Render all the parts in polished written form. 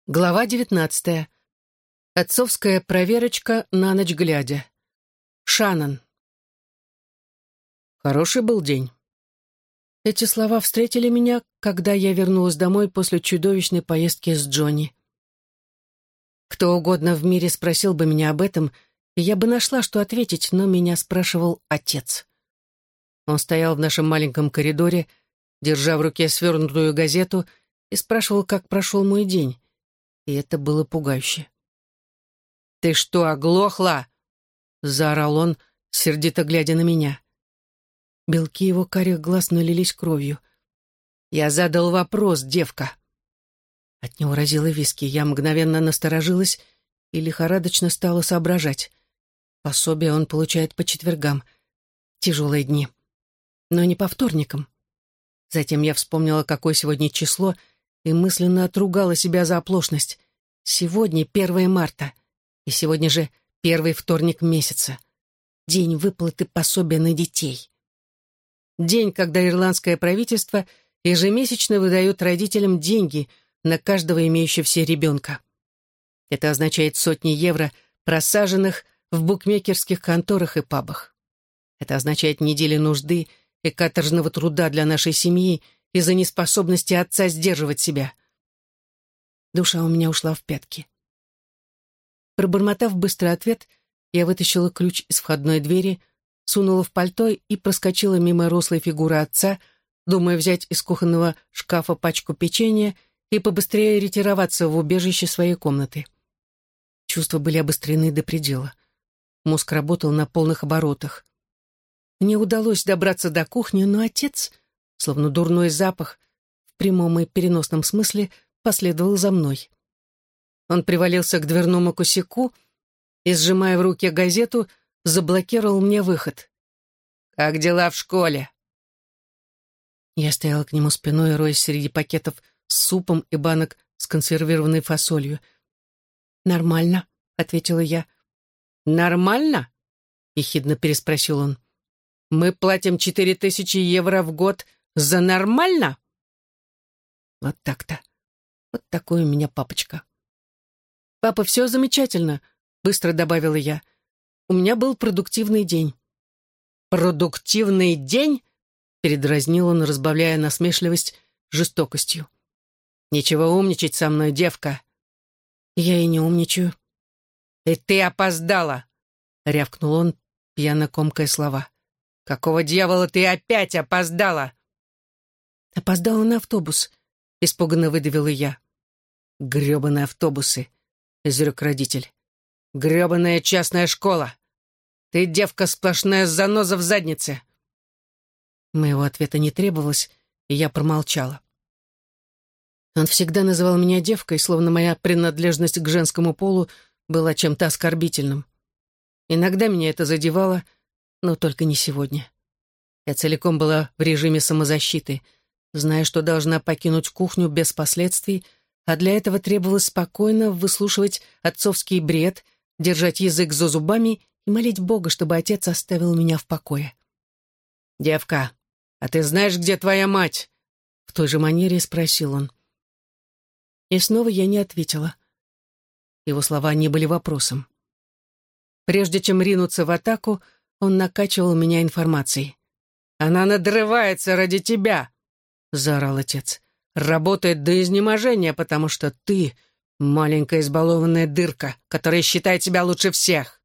Глава 19. Отцовская проверочка на ночь глядя. Шаннон. Хороший был день. Эти слова встретили меня, когда я вернулась домой после чудовищной поездки с Джонни. Кто угодно в мире спросил бы меня об этом, и я бы нашла, что ответить, но меня спрашивал отец. Он стоял в нашем маленьком коридоре, держа в руке свернутую газету, и спрашивал, как прошел мой день. И это было пугающе. «Ты что, оглохла?» — заорал он, сердито глядя на меня. Белки его карих глаз налились кровью. «Я задал вопрос, девка». От него разило виски. Я мгновенно насторожилась и лихорадочно стала соображать. Пособие он получает по четвергам. Тяжелые дни. Но не по вторникам. Затем я вспомнила, какое сегодня число, и мысленно отругала себя за оплошность. Сегодня 1 марта, и сегодня же первый вторник месяца. День выплаты пособия на детей. День, когда ирландское правительство ежемесячно выдает родителям деньги на каждого имеющегося ребенка. Это означает сотни евро, просаженных в букмекерских конторах и пабах. Это означает недели нужды и каторжного труда для нашей семьи из-за неспособности отца сдерживать себя. Душа у меня ушла в пятки. Пробормотав быстрый ответ, я вытащила ключ из входной двери, сунула в пальто и проскочила мимо рослой фигуры отца, думая взять из кухонного шкафа пачку печенья и побыстрее ретироваться в убежище своей комнаты. Чувства были обострены до предела. Мозг работал на полных оборотах. Мне удалось добраться до кухни, но отец, словно дурной запах, в прямом и переносном смысле, последовал за мной. Он привалился к дверному косяку и, сжимая в руке газету, заблокировал мне выход. «Как дела в школе?» Я стояла к нему спиной, роясь среди пакетов с супом и банок с консервированной фасолью. «Нормально», — ответила я. «Нормально?» — ехидно переспросил он. «Мы платим 4000 евро в год за нормально?» Вот так-то. Вот такой у меня папочка. «Папа, все замечательно», — быстро добавила я. «У меня был продуктивный день». «Продуктивный день?» — передразнил он, разбавляя насмешливость жестокостью. «Нечего умничать со мной, девка». «Я и не умничаю». «И ты опоздала!» — рявкнул он, пьяно комкая слова. «Какого дьявола ты опять опоздала?» «Опоздала на автобус», — испуганно выдавила я. «Гребаные автобусы», — изрек родитель. «Гребаная частная школа. Ты, девка, сплошная заноза в заднице». Моего ответа не требовалось, и я промолчала. Он всегда называл меня девкой, словно моя принадлежность к женскому полу была чем-то оскорбительным. Иногда меня это задевало, но только не сегодня. Я целиком была в режиме самозащиты, зная, что должна покинуть кухню без последствий, а для этого требовалось спокойно выслушивать отцовский бред, держать язык за зубами и молить Бога, чтобы отец оставил меня в покое. «Девка, а ты знаешь, где твоя мать?» В той же манере спросил он. И снова я не ответила. Его слова не были вопросом. Прежде чем ринуться в атаку, он накачивал меня информацией. «Она надрывается ради тебя!» — заорал отец. «Работает до изнеможения, потому что ты маленькая избалованная дырка, которая считает себя лучше всех».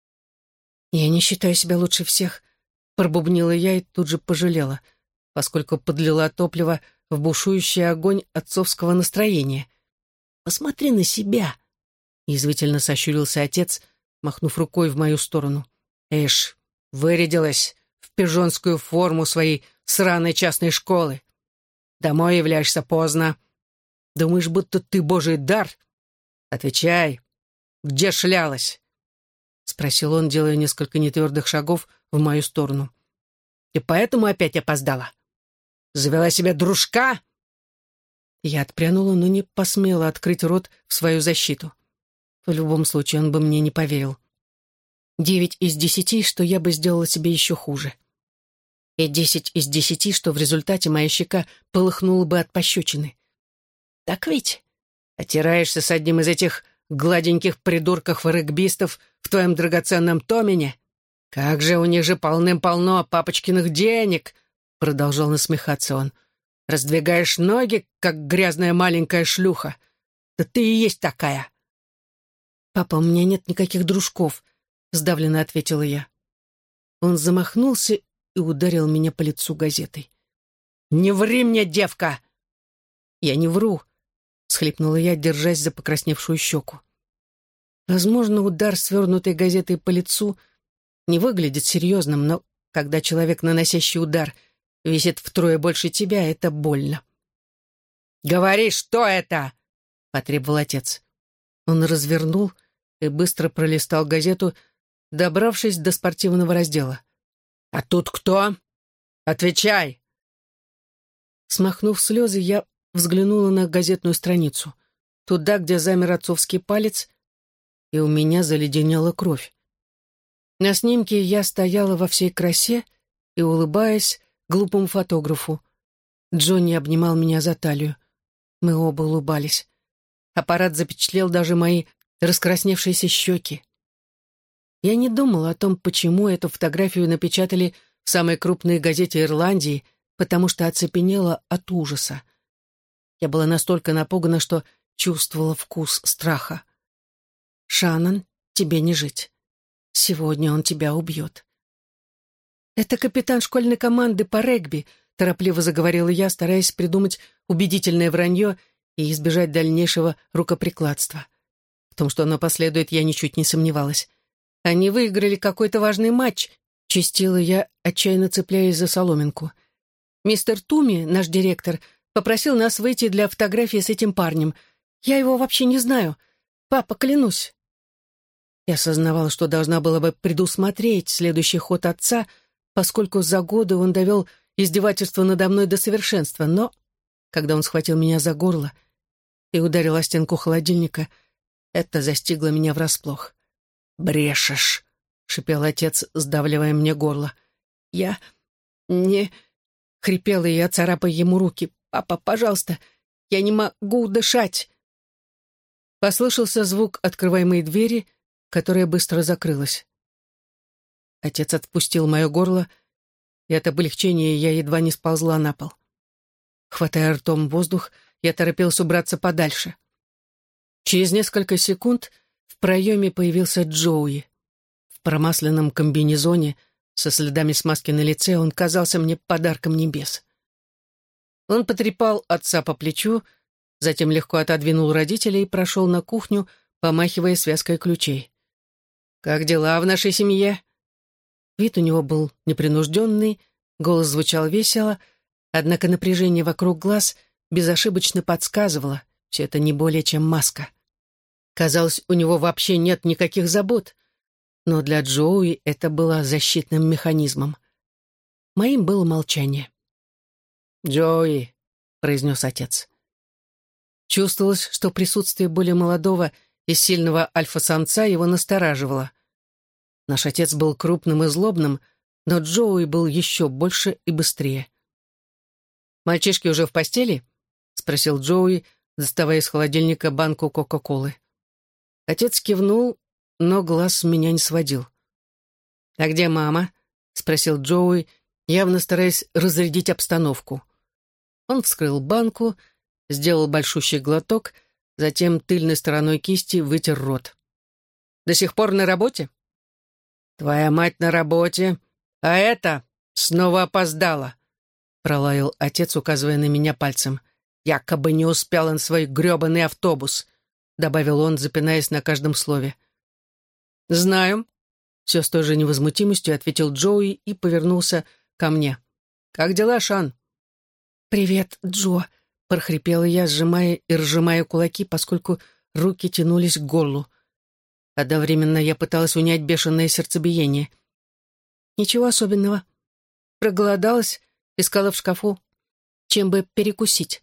«Я не считаю себя лучше всех», — пробубнила я и тут же пожалела, поскольку подлила топливо в бушующий огонь отцовского настроения. «Посмотри на себя!» — язвительно сощурился отец, махнув рукой в мою сторону. «Эш, вырядилась в пижонскую форму своей сраной частной школы. Домой являешься поздно. Думаешь, будто ты божий дар? Отвечай, где шлялась?» — спросил он, делая несколько нетвердых шагов в мою сторону. «И поэтому опять опоздала? Завела себе дружка?» Я отпрянула, но не посмела открыть рот в свою защиту. В любом случае, он бы мне не поверил. 9 из 10, что я бы сделала себе еще хуже. И 10 из 10, что в результате моя щека полыхнула бы от пощечины. Так ведь? Отираешься с одним из этих гладеньких придурков-регбистов в твоем драгоценном Томине? Как же у них же полным-полно папочкиных денег!» Продолжал насмехаться он. «Раздвигаешь ноги, как грязная маленькая шлюха. Да ты и есть такая!» «Папа, у меня нет никаких дружков», — сдавленно ответила я. Он замахнулся и ударил меня по лицу газетой. «Не ври мне, девка!» «Я не вру», — всхлипнула я, держась за покрасневшую щеку. Возможно, удар свернутой газетой по лицу не выглядит серьезным, но когда человек, наносящий удар, весит втрое больше тебя, это больно. «Говори, что это?» — потребовал отец. Он развернул и быстро пролистал газету, добравшись до спортивного раздела. «А тут кто? Отвечай!» Смахнув слезы, я взглянула на газетную страницу, туда, где замер отцовский палец, и у меня заледенела кровь. На снимке я стояла во всей красе и, улыбаясь глупому фотографу, Джонни обнимал меня за талию. Мы оба улыбались. Аппарат запечатлел даже мои раскрасневшиеся щеки. Я не думала о том, почему эту фотографию напечатали в самой крупной газете Ирландии, потому что оцепенела от ужаса. Я была настолько напугана, что чувствовала вкус страха. «Шаннон, тебе не жить. Сегодня он тебя убьет». «Это капитан школьной команды по регби», — торопливо заговорила я, стараясь придумать убедительное вранье и избежать дальнейшего рукоприкладства. В том, что оно последует, я ничуть не сомневалась. «Они выиграли какой-то важный матч», — чистила я, отчаянно цепляясь за соломинку. «Мистер Туми, наш директор, попросил нас выйти для фотографии с этим парнем. Я его вообще не знаю. Папа, клянусь». Я осознавала, что должна была бы предусмотреть следующий ход отца, поскольку за годы он довел издевательство надо мной до совершенства, но, когда он схватил меня за горло и ударил о стенку холодильника, это застигло меня врасплох. «Брешешь», — шипел отец, сдавливая мне горло. «Я не...» — хрипела я, царапая ему руки. «Папа, пожалуйста, я не могу дышать». Послышался звук открываемой двери, которая быстро закрылась. Отец отпустил мое горло, и от облегчения я едва не сползла на пол. Хватая ртом воздух, я торопилась убраться подальше. Через несколько секунд в проеме появился Джоуи. В промасленном комбинезоне, со следами смазки на лице, он казался мне подарком небес. Он потрепал отца по плечу, затем легко отодвинул родителей и прошел на кухню, помахивая связкой ключей. «Как дела в нашей семье?» Вид у него был непринужденный, голос звучал весело, однако напряжение вокруг глаз безошибочно подсказывало, все это не более чем маска. Казалось, у него вообще нет никаких забот, но для Джоуи это было защитным механизмом. Моим было молчание. «Джоуи», — произнес отец. Чувствовалось, что присутствие более молодого и сильного альфа-самца его настораживало. Наш отец был крупным и злобным, но Джоуи был еще больше и быстрее. «Мальчишки уже в постели?» — спросил Джоуи, доставая из холодильника банку Кока-Колы. Отец кивнул, но глаз с меня не сводил. «А где мама?» — спросил Джоуи, явно стараясь разрядить обстановку. Он вскрыл банку, сделал большущий глоток, затем тыльной стороной кисти вытер рот. «До сих пор на работе?» «Твоя мать на работе, а это снова опоздала», — пролаял отец, указывая на меня пальцем. «Якобы не успел он свой грёбаный автобус», — добавил он, запинаясь на каждом слове. «Знаю», — все с той же невозмутимостью ответил Джоуи и повернулся ко мне. «Как дела, Шан?» «Привет, Джо», — прохрипела я, сжимая и разжимая кулаки, поскольку руки тянулись к горлу. Одновременно я пыталась унять бешеное сердцебиение. «Ничего особенного. Проголодалась, искала в шкафу, чем бы перекусить».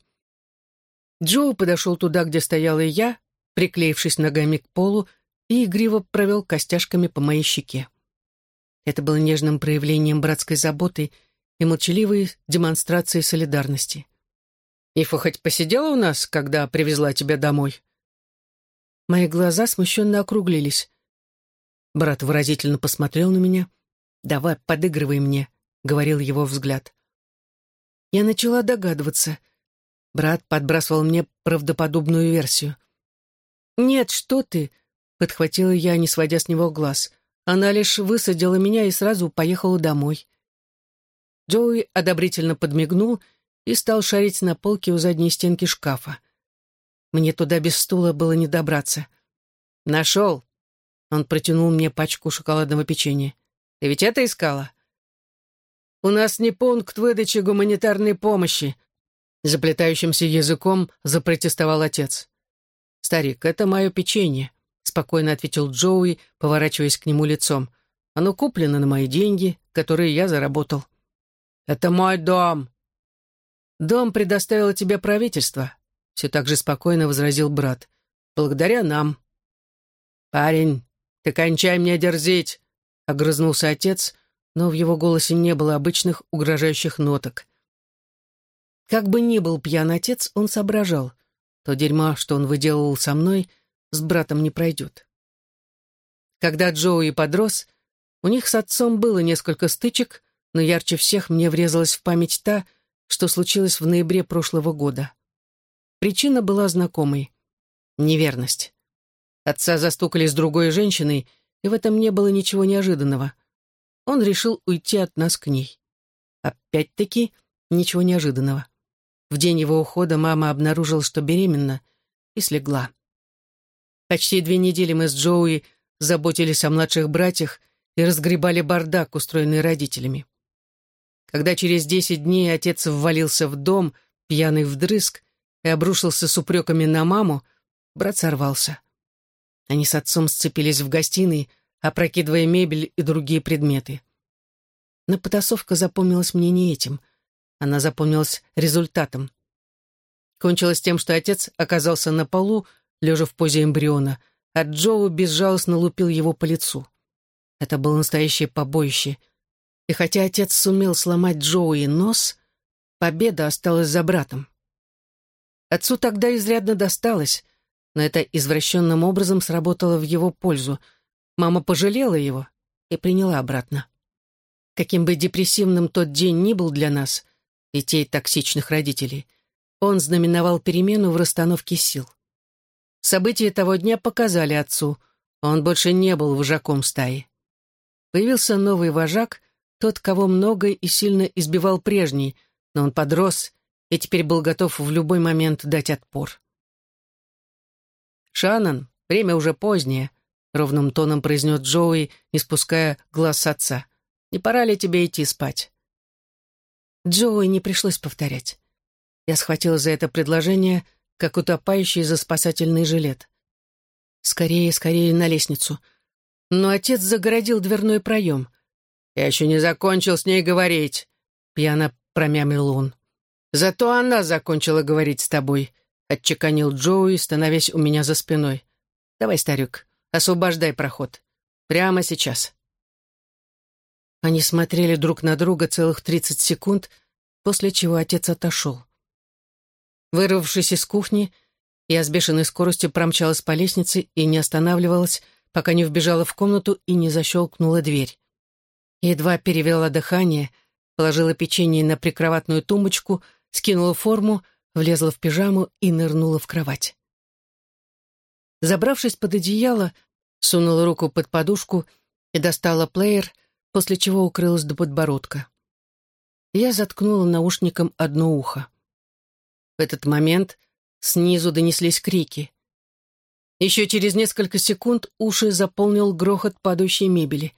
Джо подошел туда, где стояла и я, приклеившись ногами к полу, и игриво провел костяшками по моей щеке. Это было нежным проявлением братской заботы и молчаливой демонстрацией солидарности. Ифа хоть посидела у нас, когда привезла тебя домой?» Мои глаза смущенно округлились. Брат выразительно посмотрел на меня. «Давай, подыгрывай мне», — говорил его взгляд. Я начала догадываться. Брат подбрасывал мне правдоподобную версию. «Нет, что ты», — подхватила я, не сводя с него глаз. «Она лишь высадила меня и сразу поехала домой». Джоуи одобрительно подмигнул и стал шарить на полке у задней стенки шкафа. Мне туда без стула было не добраться. «Нашел!» Он протянул мне пачку шоколадного печенья. «Ты ведь это искала?» «У нас не пункт выдачи гуманитарной помощи», — заплетающимся языком запротестовал отец. «Старик, это мое печенье», — спокойно ответил Джоуи, поворачиваясь к нему лицом. «Оно куплено на мои деньги, которые я заработал». «Это мой дом». «Дом предоставило тебе правительство», — все так же спокойно возразил брат. «Благодаря нам». «Парень, ты кончай мне дерзить», — огрызнулся отец, но в его голосе не было обычных угрожающих ноток. Как бы ни был пьян отец, он соображал. То дерьмо, что он выделывал со мной, с братом не пройдет. Когда Джоуи подрос, у них с отцом было несколько стычек, но ярче всех мне врезалась в память та, что случилось в ноябре прошлого года. Причина была знакомой — неверность. Отца застукали с другой женщиной, и в этом не было ничего неожиданного. Он решил уйти от нас к ней. Опять-таки, ничего неожиданного. В день его ухода мама обнаружила, что беременна, и слегла. Почти 2 недели мы с Джоуи заботились о младших братьях и разгребали бардак, устроенный родителями. Когда через 10 дней отец ввалился в дом, пьяный вдрызг, и обрушился с упреками на маму, брат сорвался. Они с отцом сцепились в гостиной, опрокидывая мебель и другие предметы. Но потасовка запомнилась мне не этим. Она запомнилась результатом. Кончилось тем, что отец оказался на полу, лежа в позе эмбриона, а Джоу безжалостно лупил его по лицу. Это было настоящее побоище. И хотя отец сумел сломать Джоуи нос, победа осталась за братом. Отцу тогда изрядно досталось, но это извращенным образом сработало в его пользу. Мама пожалела его и приняла обратно. Каким бы депрессивным тот день ни был для нас, детей токсичных родителей, он знаменовал перемену в расстановке сил. События того дня показали отцу, он больше не был вожаком стаи. Появился новый вожак, тот, кого много и сильно избивал прежний, но он подрос и теперь был готов в любой момент дать отпор. «Шаннон, время уже позднее», — ровным тоном произнес Джоуи, не спуская глаз с отца. «Не пора ли тебе идти спать?» Джоуи не пришлось повторять. Я схватила за это предложение, как утопающий за спасательный жилет. Скорее, скорее на лестницу. Но отец загородил дверной проем. «Я еще не закончил с ней говорить», — пьяно промямлил он. «Зато она закончила говорить с тобой», — отчеканил Джоуи, становясь у меня за спиной. «Давай, старик, освобождай проход. Прямо сейчас». Они смотрели друг на друга целых 30 секунд, после чего отец отошел. Вырвавшись из кухни, я с бешеной скоростью промчалась по лестнице и не останавливалась, пока не вбежала в комнату и не защелкнула дверь. Едва перевела дыхание, положила печенье на прикроватную тумбочку, скинула форму, влезла в пижаму и нырнула в кровать. Забравшись под одеяло, сунула руку под подушку и достала плеер, после чего укрылась до подбородка. Я заткнула наушником одно ухо. В этот момент снизу донеслись крики. Еще через несколько секунд уши заполнил грохот падающей мебели.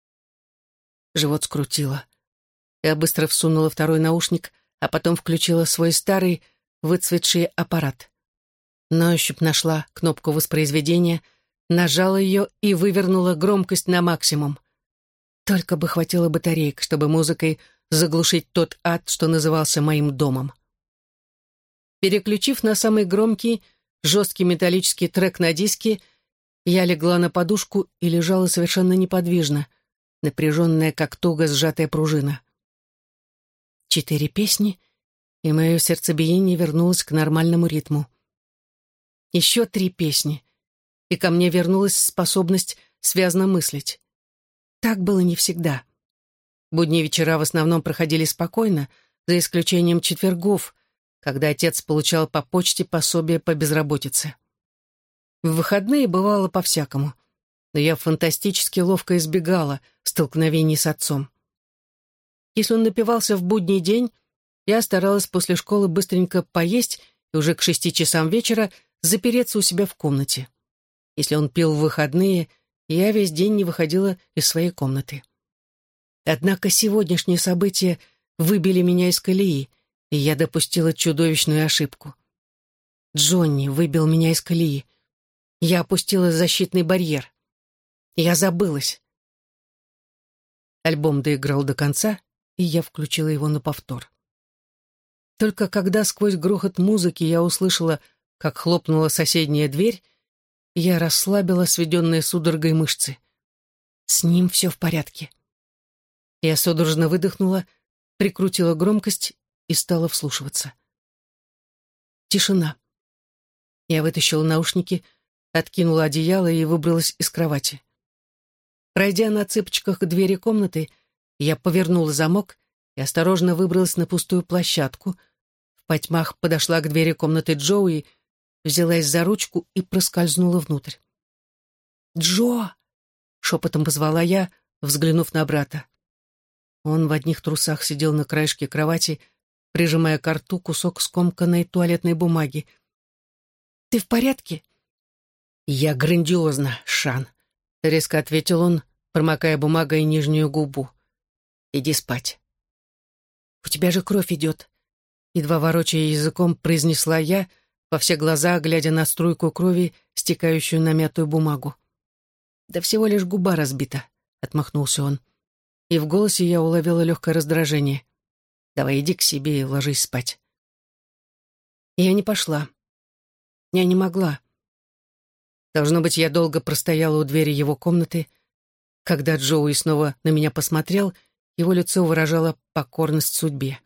Живот скрутило. Я быстро всунула второй наушник, а потом включила свой старый, выцветший аппарат. На ощупь нашла кнопку воспроизведения, нажала ее и вывернула громкость на максимум. Только бы хватило батареек, чтобы музыкой заглушить тот ад, что назывался моим домом. Переключив на самый громкий, жесткий металлический трек на диске, я легла на подушку и лежала совершенно неподвижно, напряженная, как туго сжатая пружина. 4 песни и мое сердцебиение вернулось к нормальному ритму. Еще 3 песни, и ко мне вернулась способность связно мыслить. Так было не всегда. Будние вечера в основном проходили спокойно, за исключением четвергов, когда отец получал по почте пособие по безработице. В выходные бывало по-всякому, но я фантастически ловко избегала столкновений с отцом. Если он напивался в будний день, я старалась после школы быстренько поесть и уже к 6 часам вечера запереться у себя в комнате. Если он пил в выходные, я весь день не выходила из своей комнаты. Однако сегодняшние события выбили меня из колеи, и я допустила чудовищную ошибку. Джонни выбил меня из колеи. Я опустила защитный барьер. Я забылась. Альбом доиграл до конца, и я включила его на повтор. Только когда сквозь грохот музыки я услышала, как хлопнула соседняя дверь, я расслабила сведенные судорогой мышцы. С ним все в порядке. Я судорожно выдохнула, прикрутила громкость и стала вслушиваться. Тишина. Я вытащила наушники, откинула одеяло и выбралась из кровати. Пройдя на цыпочках к двери комнаты, я повернула замок и осторожно выбралась на пустую площадку. В потьмах подошла к двери комнаты Джоуи, взялась за ручку и проскользнула внутрь. «Джо!» — шепотом позвала я, взглянув на брата. Он в одних трусах сидел на краешке кровати, прижимая к рту кусок скомканной туалетной бумаги. «Ты в порядке?» «Я грандиозно, Шан», — резко ответил он, промокая бумагой нижнюю губу. «Иди спать». «У тебя же кровь идет», — едва ворочая языком произнесла я, во все глаза глядя на струйку крови, стекающую на мятую бумагу. «Да всего лишь губа разбита», — отмахнулся он. И в голосе я уловила легкое раздражение. «Давай иди к себе и ложись спать». Я не пошла. Я не могла. Должно быть, я долго простояла у двери его комнаты. Когда Джоуи снова на меня посмотрел, его лицо выражало покорность судьбе.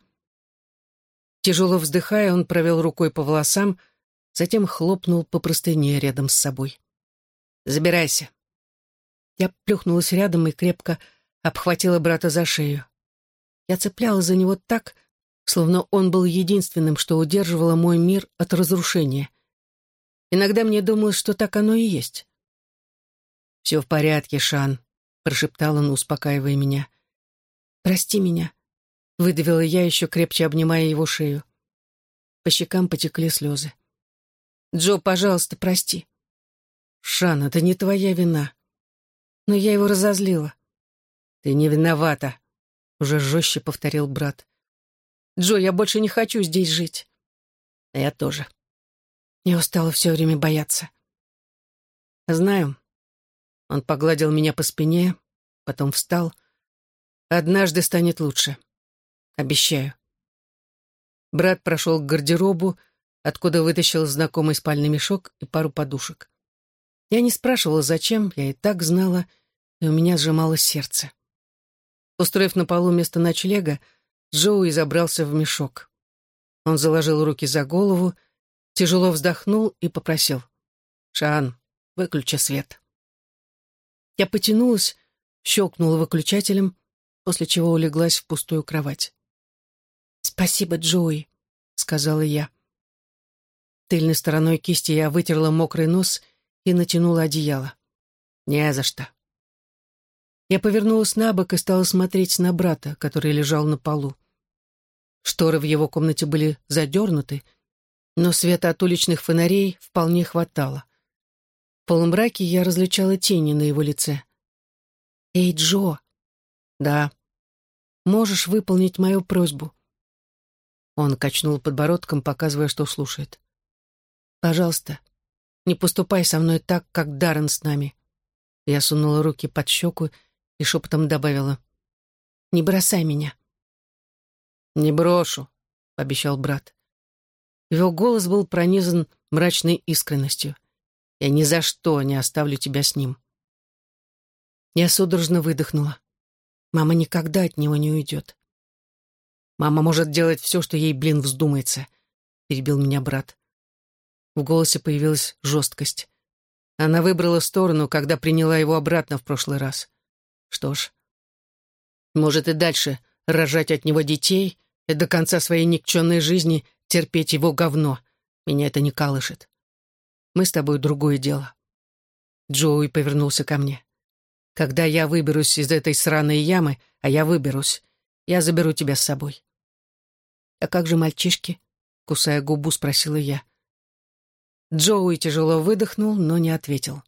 Тяжело вздыхая, он провел рукой по волосам, затем хлопнул по простыне рядом с собой. «Забирайся». Я плюхнулась рядом и крепко обхватила брата за шею. Я цеплялась за него так, словно он был единственным, что удерживало мой мир от разрушения. Иногда мне думалось, что так оно и есть. «Все в порядке, Шан», — прошептал он, успокаивая меня. «Прости меня», — выдавила я, еще крепче обнимая его шею. По щекам потекли слезы. «Джо, пожалуйста, прости». «Шан, это не твоя вина». «Но я его разозлила». «Ты не виновата», — уже жестче повторил брат. «Джо, я больше не хочу здесь жить». «А я тоже». Я устала все время бояться. «Знаю». Он погладил меня по спине, потом встал. «Однажды станет лучше. Обещаю». Брат прошел к гардеробу, откуда вытащил знакомый спальный мешок и пару подушек. Я не спрашивала, зачем, я и так знала, и у меня сжималось сердце. Устроив на полу место ночлега, Джоуи забрался в мешок. Он заложил руки за голову, тяжело вздохнул и попросил: «Шан, выключи свет». Я потянулась, щелкнула выключателем, после чего улеглась в пустую кровать. «Спасибо, Джоуи», — сказала я. Тыльной стороной кисти я вытерла мокрый нос и натянула одеяло. «Не за что». Я повернулась на бок и стала смотреть на брата, который лежал на полу. Шторы в его комнате были задернуты, но света от уличных фонарей вполне хватало. В полумраке я различала тени на его лице. «Эй, Джо!» «Да». «Можешь выполнить мою просьбу?» Он качнул подбородком, показывая, что слушает. «Пожалуйста, не поступай со мной так, как Даррен с нами». Я сунула руки под щеку и шепотом добавила: «Не бросай меня». «Не брошу», — пообещал брат. Его голос был пронизан мрачной искренностью. «Я ни за что не оставлю тебя с ним». Я судорожно выдохнула. Мама никогда от него не уйдет. Мама может делать все, что ей, вздумается», — перебил меня брат. В голосе появилась жесткость. Она выбрала сторону, когда приняла его обратно в прошлый раз. Что ж, может и дальше рожать от него детей и до конца своей никчемной жизни терпеть его говно. Меня это не колышет. Мы с тобой другое дело. Джоуи повернулся ко мне. Когда я выберусь из этой сраной ямы, а я выберусь, я заберу тебя с собой. А как же мальчишки? Кусая губу, спросила я. Джоуи тяжело выдохнул, но не ответил.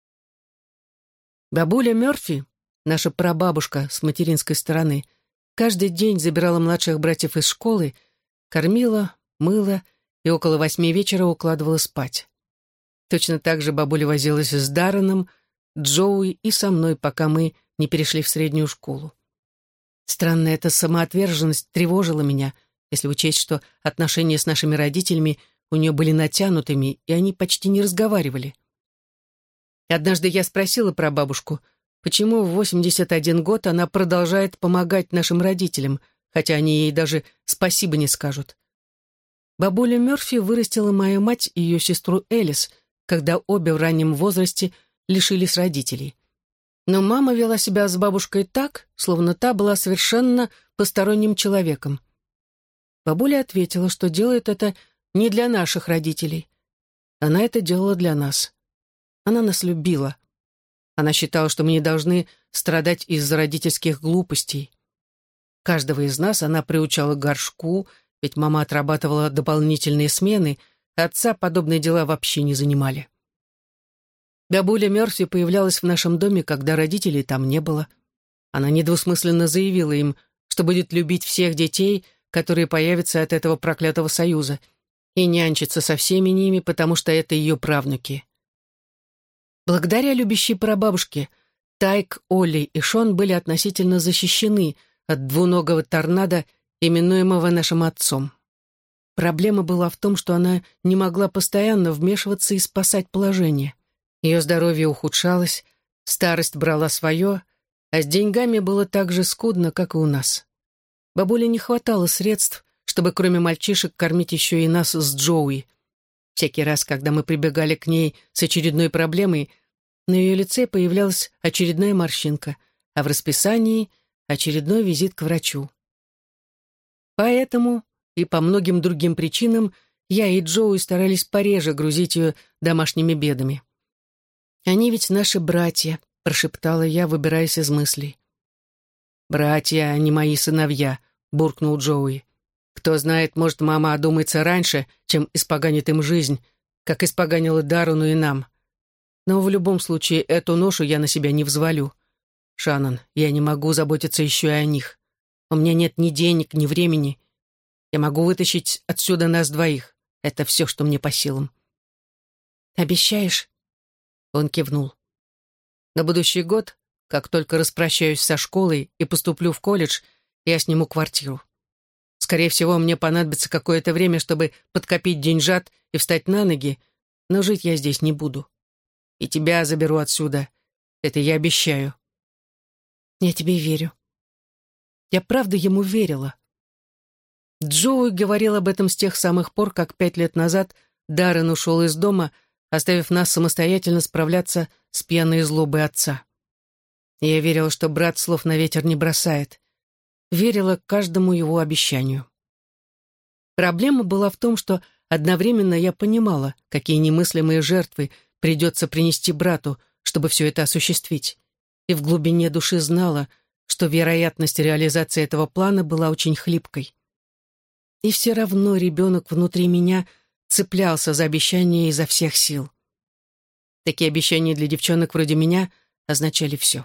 Бабуля Мёрфи, наша прабабушка с материнской стороны, каждый день забирала младших братьев из школы, кормила, мыла и около 8 вечера укладывала спать. Точно так же бабуля возилась с Дарреном, Джоуи и со мной, пока мы не перешли в среднюю школу. Странная эта самоотверженность тревожила меня, если учесть, что отношения с нашими родителями у нее были натянутыми, и они почти не разговаривали. Однажды я спросила про бабушку, почему в 81 год она продолжает помогать нашим родителям, хотя они ей даже спасибо не скажут. Бабуля Мёрфи вырастила мою мать и ее сестру Элис, когда обе в раннем возрасте лишились родителей. Но мама вела себя с бабушкой так, словно та была совершенно посторонним человеком. Бабуля ответила, что делает это не для наших родителей. Она это делала для нас. Она нас любила. Она считала, что мы не должны страдать из-за родительских глупостей. Каждого из нас она приучала к горшку, ведь мама отрабатывала дополнительные смены, а отца подобные дела вообще не занимали. Бабуля Мёрфи появлялась в нашем доме, когда родителей там не было. Она недвусмысленно заявила им, что будет любить всех детей, которые появятся от этого проклятого союза, и нянчиться со всеми ними, потому что это ее правнуки. Благодаря любящей прабабушке Тайк, Олли и Шон были относительно защищены от двуногого торнадо, именуемого нашим отцом. Проблема была в том, что она не могла постоянно вмешиваться и спасать положение. Ее здоровье ухудшалось, старость брала свое, а с деньгами было так же скудно, как и у нас. Бабуле не хватало средств, чтобы кроме мальчишек кормить еще и нас с Джоуи. Всякий раз, когда мы прибегали к ней с очередной проблемой, на ее лице появлялась очередная морщинка, а в расписании очередной визит к врачу. Поэтому и по многим другим причинам я и Джоуи старались пореже грузить ее домашними бедами. «Они ведь наши братья», — прошептала я, выбираясь из мыслей. «Братья, а не мои сыновья», — буркнул Джоуи. «Кто знает, может, мама одумается раньше, чем испоганит им жизнь, как испоганила Даррену и нам. Но в любом случае эту ношу я на себя не взвалю. Шаннон, я не могу заботиться еще и о них. У меня нет ни денег, ни времени. Я могу вытащить отсюда нас двоих. Это все, что мне по силам». «Обещаешь?» Он кивнул. «На будущий год, как только распрощаюсь со школой и поступлю в колледж, я сниму квартиру. Скорее всего, мне понадобится какое-то время, чтобы подкопить деньжат и встать на ноги, но жить я здесь не буду. И тебя заберу отсюда. Это я обещаю». «Я тебе верю». Я правда ему верила. Джоуи говорил об этом с тех самых пор, как 5 лет назад Даррен ушел из дома, оставив нас самостоятельно справляться с пьяной злобой отца. Я верила, что брат слов на ветер не бросает. Верила каждому его обещанию. Проблема была в том, что одновременно я понимала, какие немыслимые жертвы придется принести брату, чтобы все это осуществить, и в глубине души знала, что вероятность реализации этого плана была очень хлипкой. И все равно ребенок внутри меня цеплялся за обещания изо всех сил. Такие обещания для девчонок вроде меня означали все.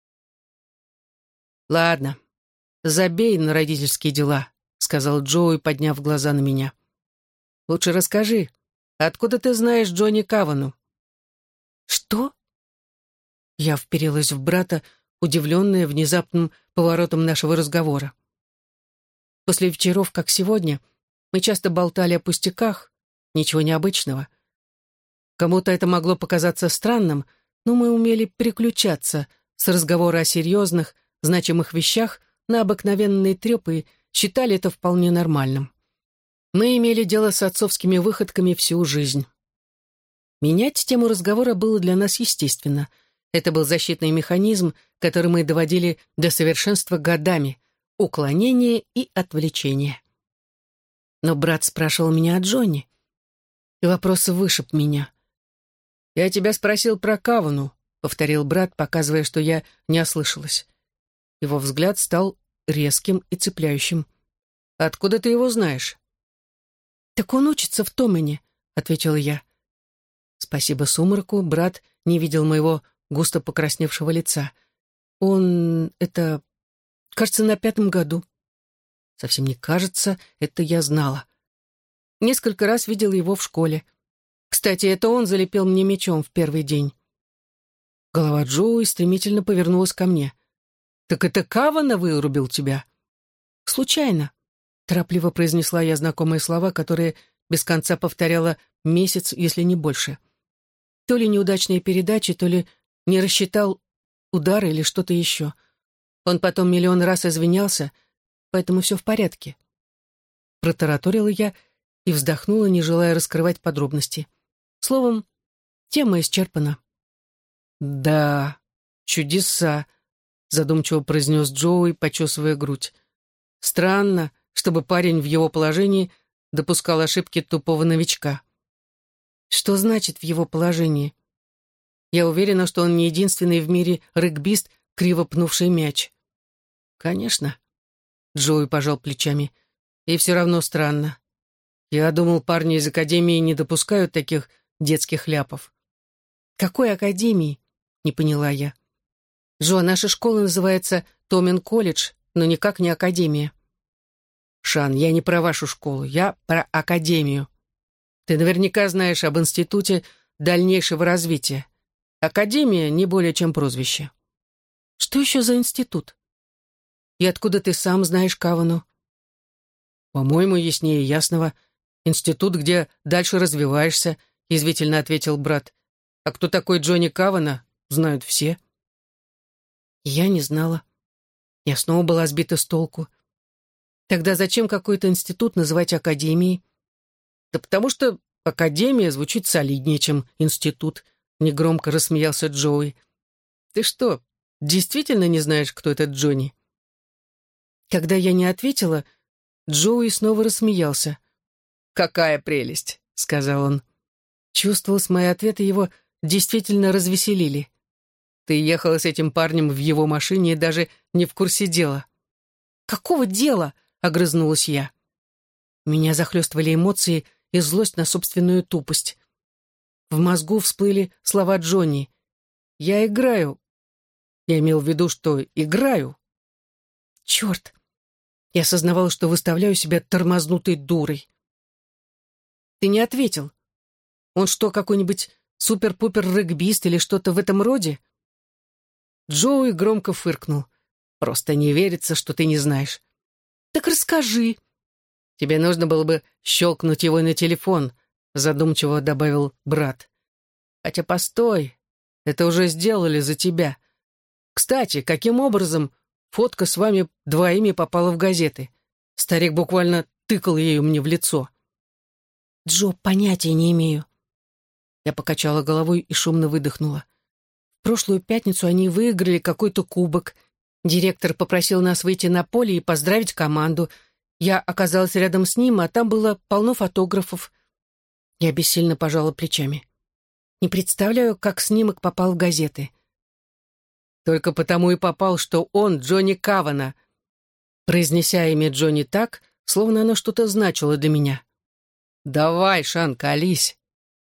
«Ладно, забей на родительские дела», — сказал Джоуи, подняв глаза на меня. «Лучше расскажи, откуда ты знаешь Джонни Кавану?» «Что?» Я вперилась в брата, удивленная внезапным поворотом нашего разговора. После вечеров, как сегодня, мы часто болтали о пустяках, ничего необычного. Кому-то это могло показаться странным, но мы умели переключаться с разговора о серьезных, значимых вещах на обыкновенные трепы считали это вполне нормальным. Мы имели дело с отцовскими выходками всю жизнь. Менять тему разговора было для нас естественно. Это был защитный механизм, который мы доводили до совершенства годами, уклонение и отвлечение. Но брат спрашивал меня о Джонни, и вопрос вышиб меня. «Я тебя спросил про Кавану», — повторил брат, показывая, что я не ослышалась. Его взгляд стал резким и цепляющим. «Откуда ты его знаешь?» «Так он учится в Томене», — ответила я. Спасибо сумраку, брат не видел моего густо покрасневшего лица. Кажется, на 5-м году. Совсем не кажется, это я знала. Несколько раз видел его в школе. Кстати, это он залепил мне мечом в первый день. Голова Джоуи стремительно повернулась ко мне. «Так это Кавана вырубил тебя?» «Случайно», — торопливо произнесла я знакомые слова, которые без конца повторяла месяц, если не больше. То ли неудачные передачи, то ли не рассчитал удар или что-то еще. Он потом миллион раз извинялся, поэтому все в порядке. Протараторила я и вздохнула, не желая раскрывать подробности. Словом, тема исчерпана. «Да, чудеса», — задумчиво произнес Джоуи, почесывая грудь. «Странно, чтобы парень в его положении допускал ошибки тупого новичка». «Что значит в его положении?» «Я уверена, что он не единственный в мире регбист, криво пнувший мяч». «Конечно», — Джоуи пожал плечами. «И все равно странно. Я думал, парни из академии не допускают таких детских ляпов». «Какой академии?» — не поняла я. «Джо, наша школа называется Томен колледж, но никак не академия». «Шан, я не про вашу школу, я про академию. Ты наверняка знаешь об институте дальнейшего развития. Академия не более чем прозвище». «Что еще за институт? И откуда ты сам знаешь Кавану?» «По-моему, яснее ясного. Институт, где дальше развиваешься», — язвительно ответил брат. «А кто такой Джонни Кавана, знают все». Я не знала. Я снова была сбита с толку. Тогда зачем какой-то институт называть академией? Да потому что академия звучит солиднее, чем институт, негромко рассмеялся Джоуи. Ты что, действительно не знаешь, кто этот Джонни? Когда я не ответила, Джоуи снова рассмеялся. «Какая прелесть!» — сказал он. Чувствовалось, мои ответы его действительно развеселили. «Ты ехала с этим парнем в его машине и даже не в курсе дела». «Какого дела?» — огрызнулась я. Меня захлестывали эмоции и злость на собственную тупость. В мозгу всплыли слова Джонни. «Я играю». Я имел в виду, что играю. Черт! Я осознавала, что выставляю себя тормознутой дурой. Ты не ответил. Он что, какой-нибудь супер-пупер регбист или что-то в этом роде? Джоуи громко фыркнул. Просто не верится, что ты не знаешь. Так расскажи. Тебе нужно было бы щелкнуть его на телефон, задумчиво добавил брат. Хотя постой, это уже сделали за тебя. Кстати, каким образом фотка с вами двоими попала в газеты? Старик буквально тыкал ею мне в лицо. Джо, понятия не имею. Я покачала головой и шумно выдохнула. В прошлую пятницу они выиграли какой-то кубок. Директор попросил нас выйти на поле и поздравить команду. Я оказалась рядом с ним, а там было полно фотографов. Я бессильно пожала плечами. Не представляю, как снимок попал в газеты. Только потому и попал, что он Джонни Кавана, произнеся имя Джонни так, словно оно что-то значило для меня. «Давай, Шан, колись!»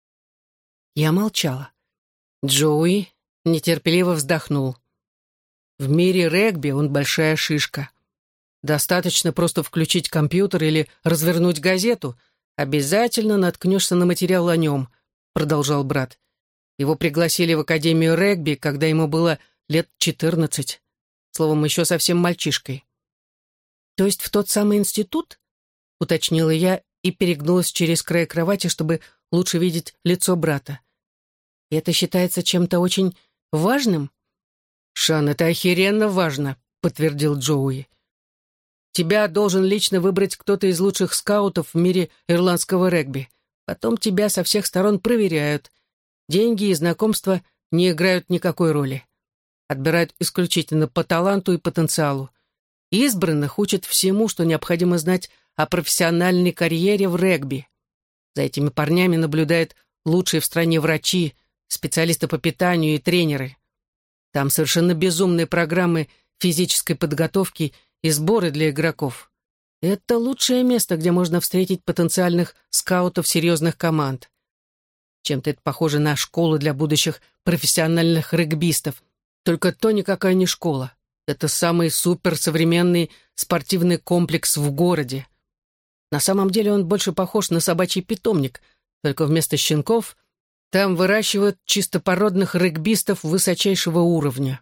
Я молчала. Джоуи нетерпеливо вздохнул. В мире регби он большая шишка. Достаточно просто включить компьютер или развернуть газету. Обязательно наткнешься на материал о нем, продолжал брат. Его пригласили в Академию регби, когда ему было лет 14. Словом, еще совсем мальчишкой. То есть в тот самый институт? Уточнила я и перегнулась через край кровати, чтобы лучше видеть лицо брата. И это считается чем-то очень важным? «Шан, это охеренно важно», — подтвердил Джоуи. Тебя должен лично выбрать кто-то из лучших скаутов в мире ирландского регби. Потом тебя со всех сторон проверяют. Деньги и знакомства не играют никакой роли. Отбирают исключительно по таланту и потенциалу. Избранных учат всему, что необходимо знать о профессиональной карьере в регби. За этими парнями наблюдают лучшие в стране врачи, специалисты по питанию и тренеры. Там совершенно безумные программы физической подготовки и сборы для игроков. Это лучшее место, где можно встретить потенциальных скаутов серьезных команд. Чем-то это похоже на школу для будущих профессиональных регбистов. Только то никакая не школа. Это самый суперсовременный спортивный комплекс в городе. На самом деле он больше похож на собачий питомник, только вместо щенков там выращивают чистопородных регбистов высочайшего уровня.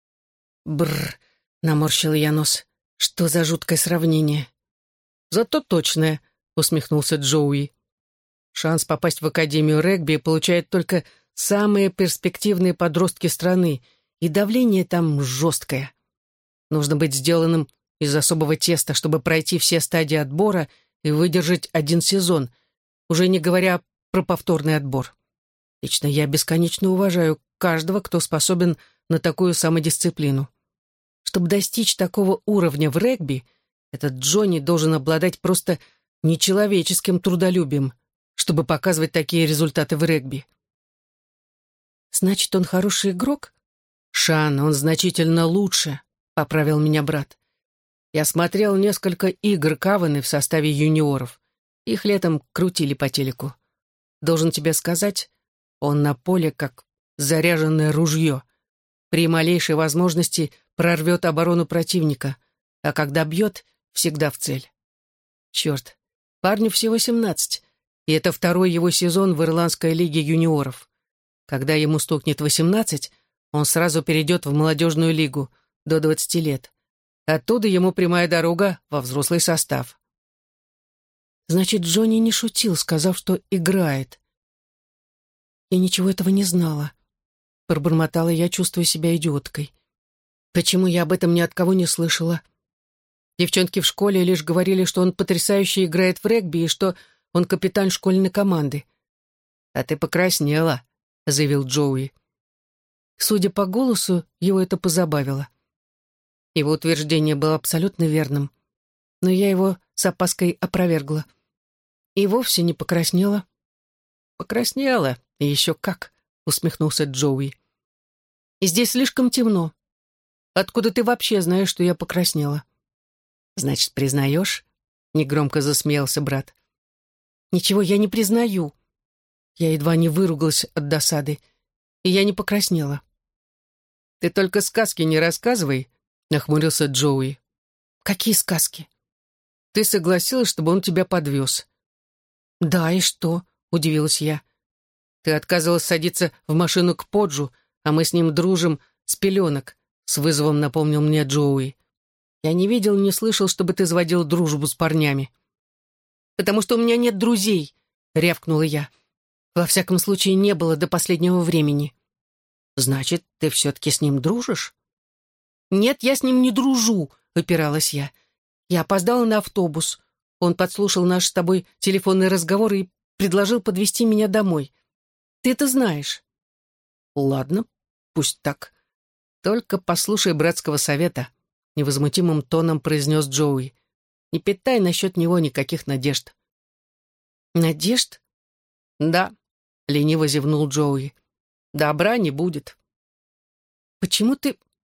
Бррр, наморщила я нос. Что за жуткое сравнение? Зато точное, усмехнулся Джоуи. Шанс попасть в Академию регби получают только самые перспективные подростки страны, и давление там жесткое. Нужно быть сделанным из особого теста, чтобы пройти все стадии отбора и выдержать один сезон, уже не говоря про повторный отбор. Лично я бесконечно уважаю каждого, кто способен на такую самодисциплину. Чтобы достичь такого уровня в регби, этот Джонни должен обладать просто нечеловеческим трудолюбием, чтобы показывать такие результаты в регби. Значит, он хороший игрок? Шан, он значительно лучше, поправил меня брат. Я смотрел несколько игр Каваны в составе юниоров. Их летом крутили по телеку. Должен тебе сказать, он на поле как заряженное ружье. При малейшей возможности прорвет оборону противника, а когда бьет, всегда в цель. Черт, парню всего 17, и это второй его сезон в Ирландской лиге юниоров. Когда ему стукнет 18, он сразу перейдет в молодежную лигу до 20 лет. Оттуда ему прямая дорога во взрослый состав. Значит, Джонни не шутил, сказав, что играет. Я ничего этого не знала. Пробормотала я, чувствуя себя идиоткой. Почему я об этом ни от кого не слышала? Девчонки в школе лишь говорили, что он потрясающе играет в регби и что он капитан школьной команды. «А ты покраснела», — заявил Джоуи. Судя по голосу, его это позабавило. Его утверждение было абсолютно верным, но я его с опаской опровергла. И вовсе не покраснела. «Покраснела, и еще как», — усмехнулся Джоуи. «И здесь слишком темно. Откуда ты вообще знаешь, что я покраснела?» «Значит, признаешь?» — негромко засмеялся брат. «Ничего я не признаю». Я едва не выругалась от досады, и я не покраснела. «Ты только сказки не рассказывай», — нахмурился Джоуи. «Какие сказки?» «Ты согласилась, чтобы он тебя подвез». «Да, и что?» — удивилась я. «Ты отказывалась садиться в машину к Поджу, а мы с ним дружим с пеленок», — с вызовом напомнил мне Джоуи. «Я не видел, не слышал, чтобы ты заводил дружбу с парнями». «Потому что у меня нет друзей», — рявкнула я. «Во всяком случае, не было до последнего времени». «Значит, ты все-таки с ним дружишь?» «Нет, я с ним не дружу», — упиралась я. «Я опоздала на автобус. Он подслушал наш с тобой телефонный разговор и предложил подвезти меня домой. Ты это знаешь». «Ладно, пусть так. Только послушай братского совета», — невозмутимым тоном произнес Джоуи. «Не питай насчет него никаких надежд». «Надежд?» «Да», — лениво зевнул Джоуи. «Добра не будет». «Почему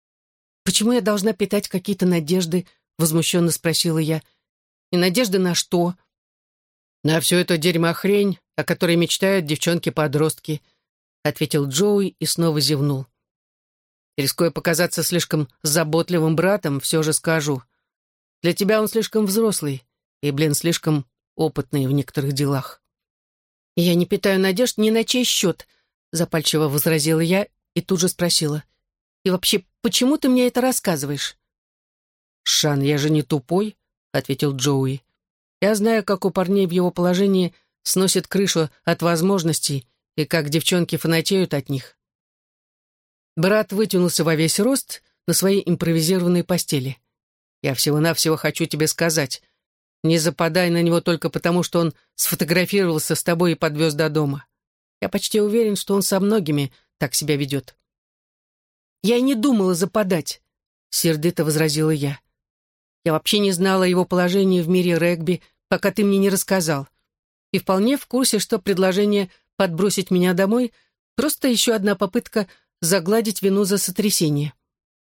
я должна питать какие-то надежды?» — возмущенно спросила я. «И надежды на что?» «На всю эту дерьмохрень, о которой мечтают девчонки-подростки», — ответил Джоуи и снова зевнул. «Рискуя показаться слишком заботливым братом, все же скажу. Для тебя он слишком взрослый и, слишком опытный в некоторых делах». «Я не питаю надежд ни на чей счет», — запальчиво возразила я и тут же спросила. «И вообще, почему ты мне это рассказываешь?» «Шан, я же не тупой», — ответил Джоуи. «Я знаю, как у парней в его положении сносит крышу от возможностей и как девчонки фанатеют от них». Брат вытянулся во весь рост на своей импровизированной постели. Я всего-навсего хочу тебе сказать. Не западай на него только потому, что он сфотографировался с тобой и подвез до дома. Я почти уверен, что он со многими так себя ведет». «Я и не думала западать», — сердито возразила я. «Я вообще не знала о его положении в мире регби, пока ты мне не рассказал. И вполне в курсе, что предложение подбросить меня домой — просто еще одна попытка загладить вину за сотрясение».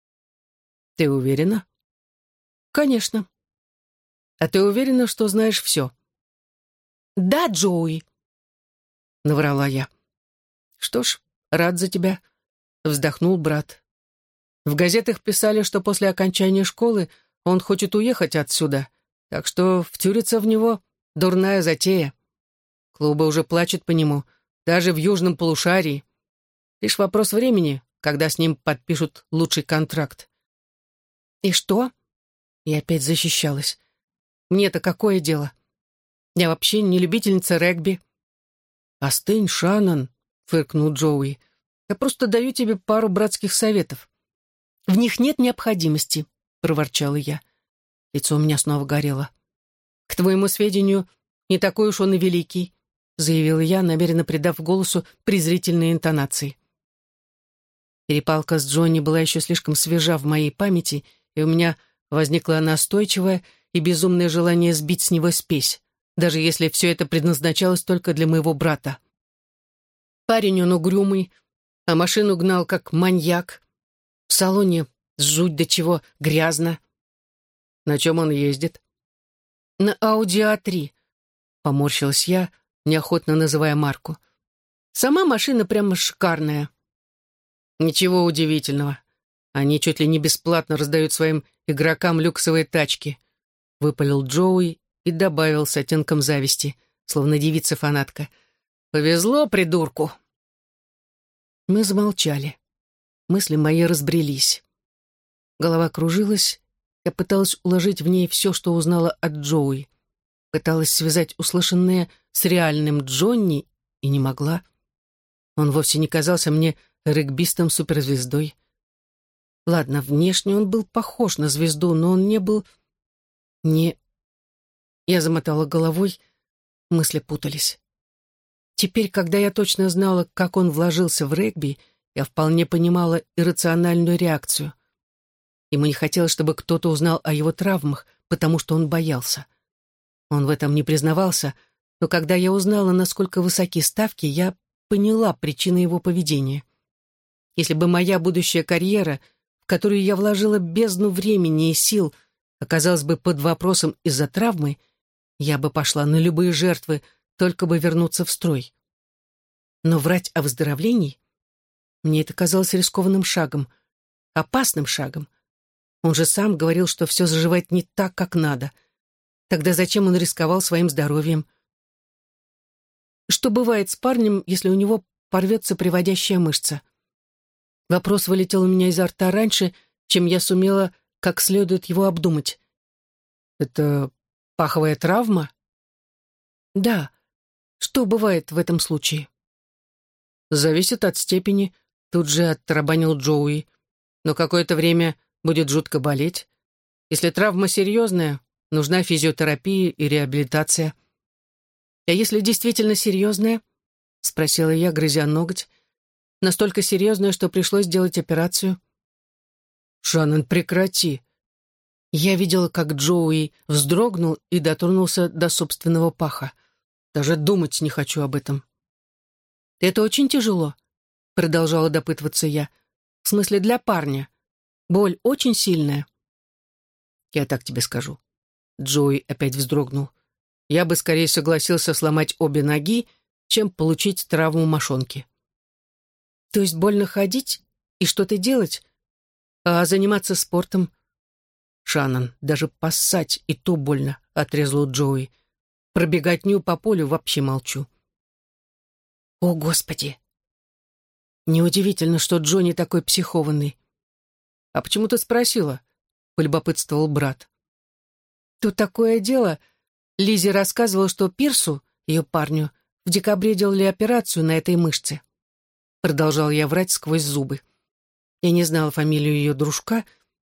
«Ты уверена?» «Конечно». «А ты уверена, что знаешь все?» «Да, Джоуи», — наврала я. «Что ж, рад за тебя», — вздохнул брат. «В газетах писали, что после окончания школы он хочет уехать отсюда, так что втюриться в него — дурная затея. Клубы уже плачут по нему, даже в южном полушарии. Лишь вопрос времени, когда с ним подпишут лучший контракт». «И что?» Я опять защищалась. «Мне-то какое дело? Я вообще не любительница регби». «Остынь, Шаннон», — фыркнул Джоуи. «Я просто даю тебе пару братских советов». «В них нет необходимости», — проворчала я. Лицо у меня снова горело. «К твоему сведению, не такой уж он и великий», — заявила я, намеренно придав голосу презрительные интонации. Перепалка с Джонни была еще слишком свежа в моей памяти, и у меня возникло настойчивое и безумное желание сбить с него спесь, даже если все это предназначалось только для моего брата. Парень он угрюмый, а машину гнал как маньяк. В салоне жуть до чего грязно. На чем он ездит? На Audi A3, поморщилась я, неохотно называя марку. Сама машина прямо шикарная. Ничего удивительного. Они чуть ли не бесплатно раздают своим игрокам люксовые тачки, выпалил Джоуи и добавил с оттенком зависти, словно девица-фанатка. «Повезло придурку!» Мы замолчали. Мысли мои разбрелись. Голова кружилась, я пыталась уложить в ней все, что узнала от Джоуи. Пыталась связать услышанное с реальным Джонни и не могла. Он вовсе не казался мне регбистом-суперзвездой. Ладно, внешне он был похож на звезду, но он не был... Не... Я замотала головой, мысли путались. Теперь, когда я точно знала, как он вложился в регби, я вполне понимала иррациональную реакцию. Ему не хотелось, чтобы кто-то узнал о его травмах, потому что он боялся. Он в этом не признавался, но когда я узнала, насколько высоки ставки, я поняла причины его поведения. Если бы моя будущая карьера, в которую я вложила бездну времени и сил, оказалась бы под вопросом из-за травмы, я бы пошла на любые жертвы, только бы вернуться в строй. Но врать о выздоровлении? Мне это казалось рискованным шагом, опасным шагом. Он же сам говорил, что все заживает не так, как надо. Тогда зачем он рисковал своим здоровьем? Что бывает с парнем, если у него порвется приводящая мышца? Вопрос вылетел у меня изо рта раньше, чем я сумела как следует его обдумать. «Это паховая травма?» «Да. Что бывает в этом случае?» «Зависит от степени», — тут же оттарабанил Джоуи. «Но какое-то время будет жутко болеть. Если травма серьезная, нужна физиотерапия и реабилитация». «А если действительно серьезная?» — спросила я, грызя ноготь. «Настолько серьезная, что пришлось делать операцию». «Шаннон, прекрати!» Я видела, как Джоуи вздрогнул и дотронулся до собственного паха. «Даже думать не хочу об этом». «Это очень тяжело», — продолжала допытываться я. «В смысле, для парня. Боль очень сильная». «Я так тебе скажу». Джоуи опять вздрогнул. «Я бы скорее согласился сломать обе ноги, чем получить травму мошонки». «То есть больно ходить и что-то делать? А заниматься спортом?» «Шаннон, даже поссать и то больно», — отрезал Джоуи. «Про беготню по полю вообще молчу». «О, Господи!» Неудивительно, что Джонни такой психованный. «А почему ты спросила?» — полюбопытствовал брат. «Тут такое дело. Лиззи рассказывала, что Пирсу, ее парню, в декабре делали операцию на этой мышце». Продолжал я врать сквозь зубы. Я не знала фамилию ее дружка.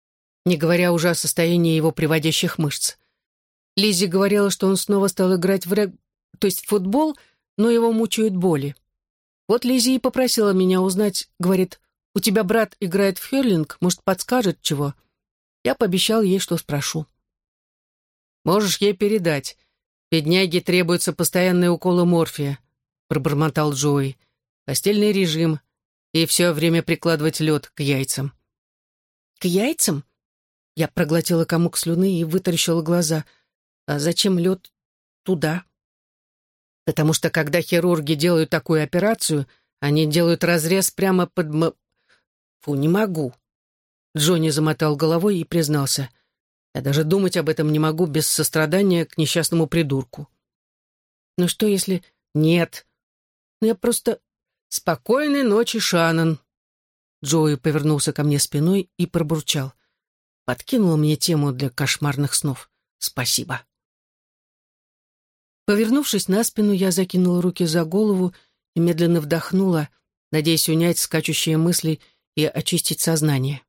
не говоря уже о состоянии его приводящих мышц. Лиззи говорила, что он снова стал играть то есть в футбол, но его мучают боли. Вот Лиззи и попросила меня узнать, говорит, «У тебя брат играет в хёрлинг, может, подскажет чего?» Я пообещал ей, что спрошу. «Можешь ей передать. Бедняге требуются постоянные уколы морфия», — пробормотал Джоуи. «Постельный режим и все время прикладывать лед к яйцам». «К яйцам?» Я проглотила комок слюны и вытаращила глаза. «А зачем лед туда?» «Потому что, когда хирурги делают такую операцию, они делают разрез прямо под Фу, не могу». Джонни замотал головой и признался. «Я даже думать об этом не могу без сострадания к несчастному придурку». «Ну что, если...» «Нет. Ну я просто...» «Спокойной ночи, Шаннон». Джоуи повернулся ко мне спиной и пробурчал. Подкинул мне тему для кошмарных снов. «Спасибо». Повернувшись на спину, я закинула руки за голову и медленно вдохнула, надеясь унять скачущие мысли и очистить сознание.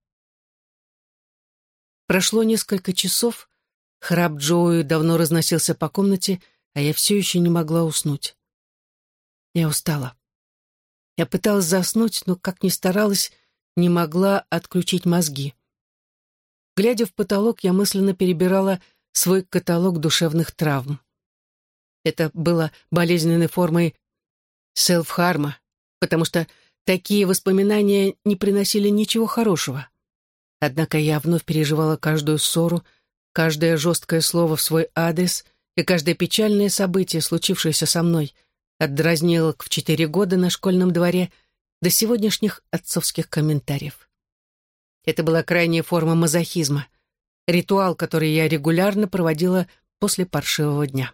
Прошло несколько часов, храп Джоуи давно разносился по комнате, а я все еще не могла уснуть. Я устала. Я пыталась заснуть, но, как ни старалась, не могла отключить мозги. Глядя в потолок, я мысленно перебирала свой каталог душевных травм. Это было болезненной формой селф-харма, потому что такие воспоминания не приносили ничего хорошего. Однако я вновь переживала каждую ссору, каждое жесткое слово в свой адрес и каждое печальное событие, случившееся со мной, от дразнилок в 4 года на школьном дворе до сегодняшних отцовских комментариев. Это была крайняя форма мазохизма, ритуал, который я регулярно проводила после паршивого дня.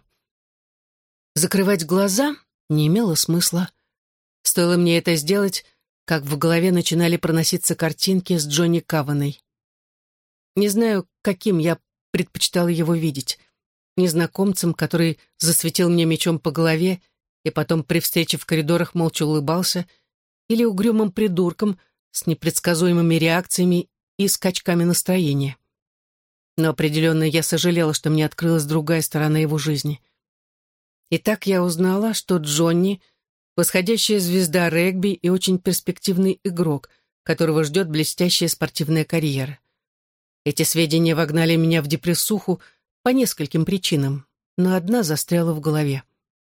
Закрывать глаза не имело смысла. Стоило мне это сделать, как в голове начинали проноситься картинки с Джонни Каваной. Не знаю, каким я предпочитала его видеть. Незнакомцем, который засветил мне мечом по голове и потом при встрече в коридорах молча улыбался, или угрюмым придурком с непредсказуемыми реакциями и скачками настроения. Но определенно я сожалела, что мне открылась другая сторона его жизни. И так я узнала, что Джонни — восходящая звезда регби и очень перспективный игрок, которого ждет блестящая спортивная карьера. Эти сведения вогнали меня в депрессуху по нескольким причинам, но одна застряла в голове.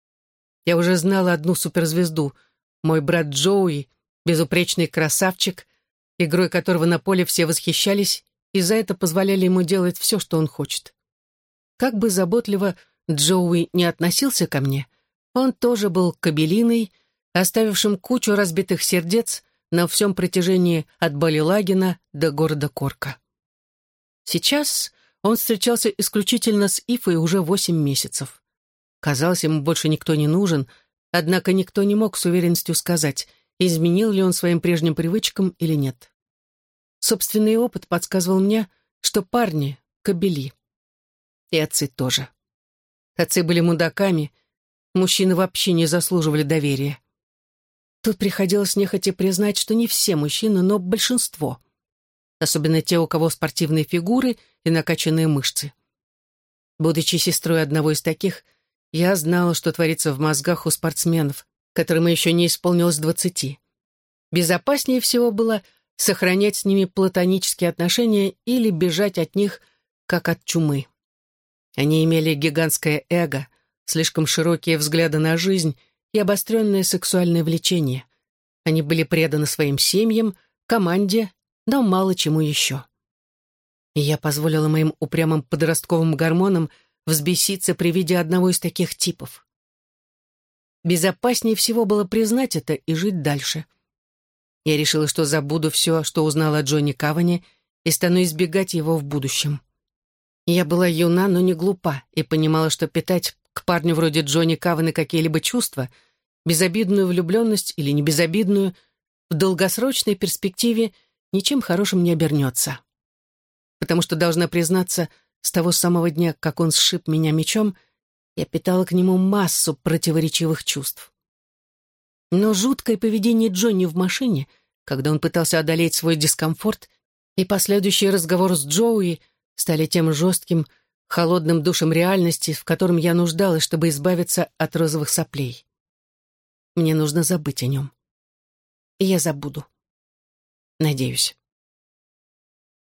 Я уже знала одну суперзвезду, мой брат Джоуи, безупречный красавчик, игрой которого на поле все восхищались и за это позволяли ему делать все, что он хочет. Как бы заботливо Джоуи не относился ко мне, он тоже был кобелиной, оставившим кучу разбитых сердец на всем протяжении от Балилагина до города Корка. Сейчас он встречался исключительно с Ифой уже 8 месяцев. Казалось, ему больше никто не нужен, однако никто не мог с уверенностью сказать, изменил ли он своим прежним привычкам или нет. Собственный опыт подсказывал мне, что парни — кобели. И отцы тоже. Отцы были мудаками, мужчины вообще не заслуживали доверия. Тут приходилось нехотя признать, что не все мужчины, но большинство. Особенно те, у кого спортивные фигуры и накачанные мышцы. Будучи сестрой одного из таких, я знала, что творится в мозгах у спортсменов, которым еще не исполнилось 20. Безопаснее всего было сохранять с ними платонические отношения или бежать от них, как от чумы. Они имели гигантское эго, слишком широкие взгляды на жизнь и обостренное сексуальное влечение. Они были преданы своим семьям, команде, но мало чему еще. И я позволила моим упрямым подростковым гормонам взбеситься при виде одного из таких типов. Безопаснее всего было признать это и жить дальше. Я решила, что забуду все, что узнала о Джонни Каване, и стану избегать его в будущем. Я была юна, но не глупа, и понимала, что питать к парню вроде Джонни Каваны какие-либо чувства, безобидную влюбленность или не безобидную, в долгосрочной перспективе ничем хорошим не обернется. Потому что, должна признаться, с того самого дня, как он сшиб меня мечом, я питала к нему массу противоречивых чувств. Но жуткое поведение Джонни в машине, когда он пытался одолеть свой дискомфорт И последующий разговор с Джоуи стали тем жестким, холодным душем реальности, в котором я нуждалась, чтобы избавиться от розовых соплей. Мне нужно забыть о нем. И я забуду. Надеюсь.